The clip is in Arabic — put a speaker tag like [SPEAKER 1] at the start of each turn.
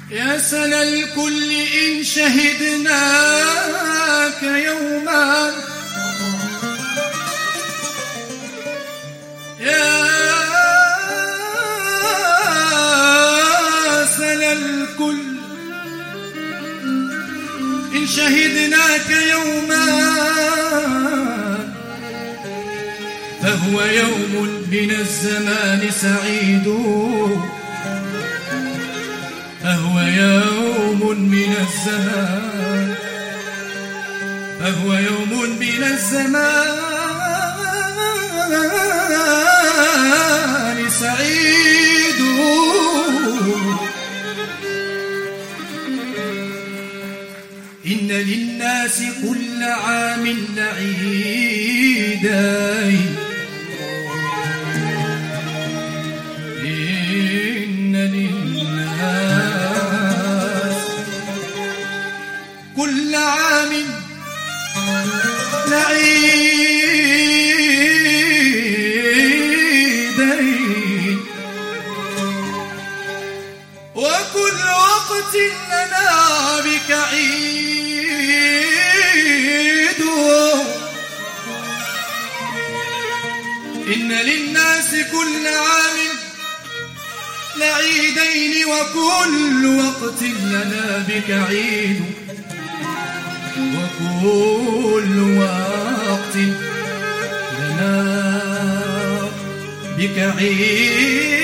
[SPEAKER 1] يا سنى الكل إن شهدناك يوما، يا سنى الكل إن شهدناك يوما، فهو يوم من الزمان سعيد، فهو يوم من الزمان، فهو يوم من الزمان سعيد. إن للناس كل عام عيدين، إن للناس كل عام عيدين، وكل وقت لنا بك عيد. إن للناس كل عام لعيدين، وكل وقت لنا بك عيد، وكل وقت لنا بك عيد.